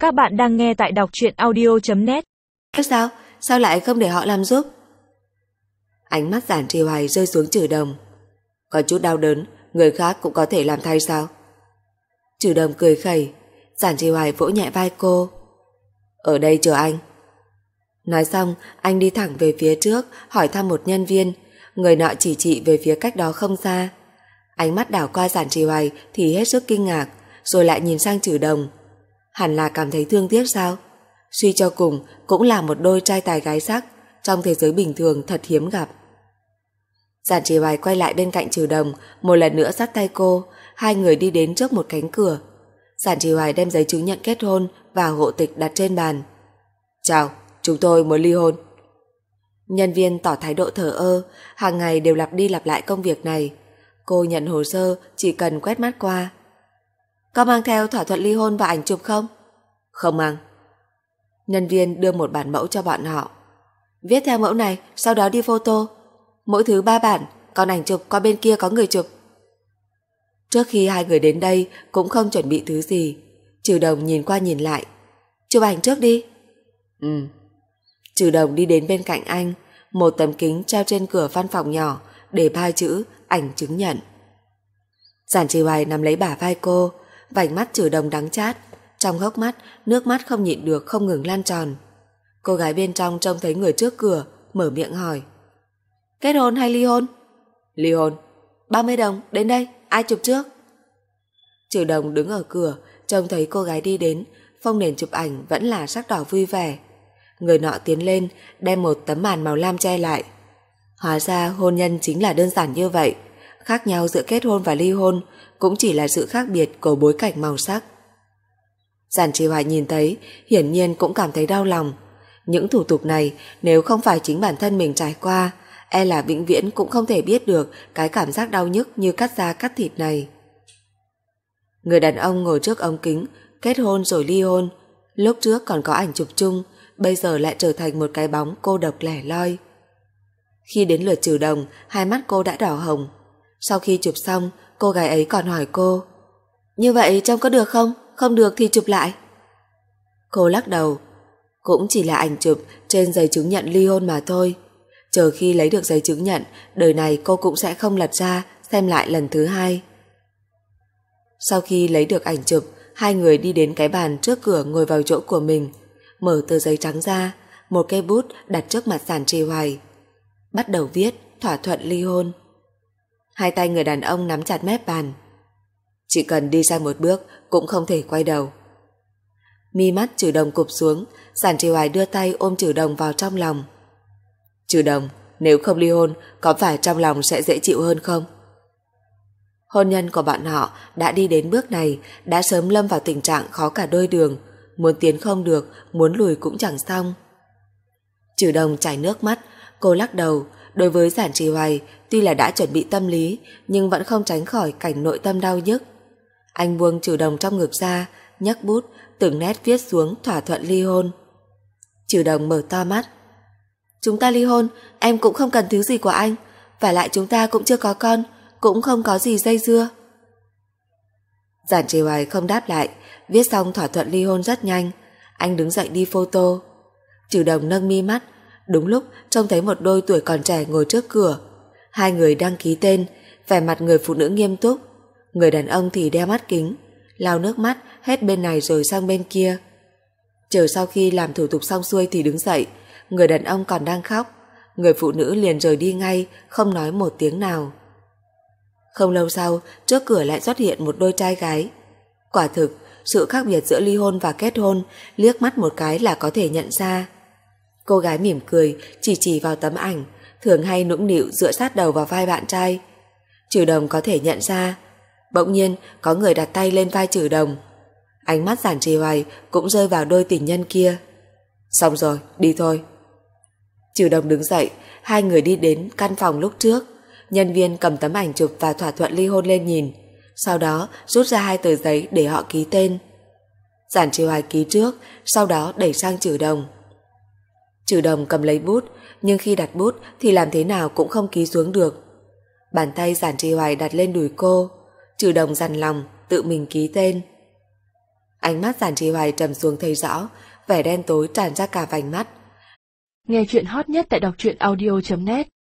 Các bạn đang nghe tại đọc truyện audio.net. Sao? Sao lại không để họ làm giúp? Ánh mắt Giản Trì Hoài rơi xuống Trừ Đồng. Có chút đau đớn, người khác cũng có thể làm thay sao? Trừ Đồng cười khẩy. Giản Trì Hoài vỗ nhẹ vai cô. Ở đây chờ anh. Nói xong, anh đi thẳng về phía trước, hỏi thăm một nhân viên. Người nọ chỉ về phía cách đó không xa. Ánh mắt đảo qua Giản Trì Hoài thì hết sức kinh ngạc, rồi lại nhìn sang Trừ Đồng. Hẳn là cảm thấy thương tiếc sao? Suy cho cùng cũng là một đôi trai tài gái sắc, trong thế giới bình thường thật hiếm gặp. Giản Trì Hoài quay lại bên cạnh Trừ Đồng, một lần nữa dắt tay cô. Hai người đi đến trước một cánh cửa. Giản Trì Hoài đem giấy chứng nhận kết hôn và hộ tịch đặt trên bàn. Chào, chúng tôi muốn ly hôn. Nhân viên tỏ thái độ thờ ơ, hàng ngày đều lặp đi lặp lại công việc này. Cô nhận hồ sơ chỉ cần quét mắt qua. Có mang theo thỏa thuận ly hôn và ảnh chụp không? Không mang. Nhân viên đưa một bản mẫu cho bọn họ. Viết theo mẫu này, sau đó đi photo. Mỗi thứ 3 bản, còn ảnh chụp qua bên kia có người chụp. Trước khi hai người đến đây cũng không chuẩn bị thứ gì. Trừ Đồng nhìn qua nhìn lại. Chụp ảnh trước đi. Trừ Đồng đi đến bên cạnh anh. Một tấm kính treo trên cửa văn phòng nhỏ để 3 chữ ảnh chứng nhận. Giản Trì Hoài nắm lấy bả vai cô. Vành mắt Trừ Đồng đắng chát. Trong hốc mắt, nước mắt không nhịn được không ngừng lan tròn. Cô gái bên trong trông thấy người trước cửa, mở miệng hỏi. Kết hôn hay ly hôn? Ly hôn. 30 đồng, đến đây, ai chụp trước? Trừ Đồng đứng ở cửa, trông thấy cô gái đi đến, phông nền chụp ảnh vẫn là sắc đỏ vui vẻ. Người nọ tiến lên, đem một tấm màn màu lam che lại. Hóa ra hôn nhân chính là đơn giản như vậy. Khác nhau giữa kết hôn và ly hôn cũng chỉ là sự khác biệt của bối cảnh màu sắc. Giản Trì Hoài nhìn thấy, hiển nhiên cũng cảm thấy đau lòng. Những thủ tục này nếu không phải chính bản thân mình trải qua, e là vĩnh viễn cũng không thể biết được cái cảm giác đau nhức như cắt da cắt thịt này. Người đàn ông ngồi trước ống kính, kết hôn rồi ly hôn. Lúc trước còn có ảnh chụp chung, bây giờ lại trở thành một cái bóng cô độc lẻ loi. Khi đến lượt Trừ Đồng, hai mắt cô đã đỏ hồng. Sau khi chụp xong, cô gái ấy còn hỏi cô. Như vậy trông có được không? Không được thì chụp lại. Cô lắc đầu. Cũng chỉ là ảnh chụp trên giấy chứng nhận ly hôn mà thôi. Chờ khi lấy được giấy chứng nhận, đời này cô cũng sẽ không lật ra xem lại lần thứ hai. Sau khi lấy được ảnh chụp, hai người đi đến cái bàn trước cửa ngồi vào chỗ của mình, mở tờ giấy trắng ra, một cây bút đặt trước mặt Giản Trì Hoài. Bắt đầu viết thỏa thuận ly hôn. Hai tay người đàn ông nắm chặt mép bàn. Chỉ cần đi sang một bước cũng không thể quay đầu. Mi mắt Trừ Đồng cụp xuống, Giản Trì Hoài đưa tay ôm Trừ Đồng vào trong lòng. Trừ Đồng, nếu không ly hôn, có phải trong lòng sẽ dễ chịu hơn không? Hôn nhân của bọn họ đã đi đến bước này, đã sớm lâm vào tình trạng khó cả đôi đường, muốn tiến không được, muốn lùi cũng chẳng xong. Trừ Đồng chảy nước mắt, cô lắc đầu. Đối với Giản Trì Hoài, tuy là đã chuẩn bị tâm lý, nhưng vẫn không tránh khỏi cảnh nội tâm đau nhức. Anh buông Trừ Đồng trong ngực ra, nhấc bút, từng nét viết xuống thỏa thuận ly hôn. Trừ Đồng mở to mắt. Chúng ta ly hôn, em cũng không cần thứ gì của anh, và lại chúng ta cũng chưa có con, cũng không có gì dây dưa. Giản Trì Hoài không đáp lại, viết xong thỏa thuận ly hôn rất nhanh. Anh đứng dậy đi photo. Trừ Đồng nâng mi mắt, đúng lúc trông thấy một đôi tuổi còn trẻ ngồi trước cửa. Hai người đăng ký tên, vẻ mặt người phụ nữ nghiêm túc, người đàn ông thì đeo mắt kính, lau nước mắt hết bên này rồi sang bên kia. Chờ sau khi làm thủ tục xong xuôi thì đứng dậy. Người đàn ông còn đang khóc, người phụ nữ liền rời đi ngay, không nói một tiếng nào. Không lâu sau, trước cửa lại xuất hiện một đôi trai gái. Quả thực, sự khác biệt giữa ly hôn và kết hôn liếc mắt một cái là có thể nhận ra. Cô gái mỉm cười, chỉ vào tấm ảnh, thường hay nũng nịu dựa sát đầu vào vai bạn trai. Trừ Đồng có thể nhận ra. Bỗng nhiên có người đặt tay lên vai Trừ Đồng. Ánh mắt Giản Trì Hoài cũng rơi vào đôi tình nhân kia. Xong rồi, đi thôi. Trừ Đồng đứng dậy, hai người đi đến căn phòng lúc trước. Nhân viên cầm tấm ảnh chụp và thỏa thuận ly hôn lên nhìn, sau đó rút ra 2 tờ giấy để họ ký tên. Giản Trì Hoài ký trước, sau đó đẩy sang Trừ Đồng. Trừ Đồng cầm lấy bút, nhưng khi đặt bút thì làm thế nào cũng không ký xuống được. Bàn tay Giản Trì Hoài đặt lên đùi cô. Trừ Đồng dằn lòng tự mình ký tên. Ánh mắt Giản Trì Hoài trầm xuống thấy rõ, vẻ đen tối tràn ra cả vành mắt. Nghe chuyện hot nhất tại đọc truyện audio.net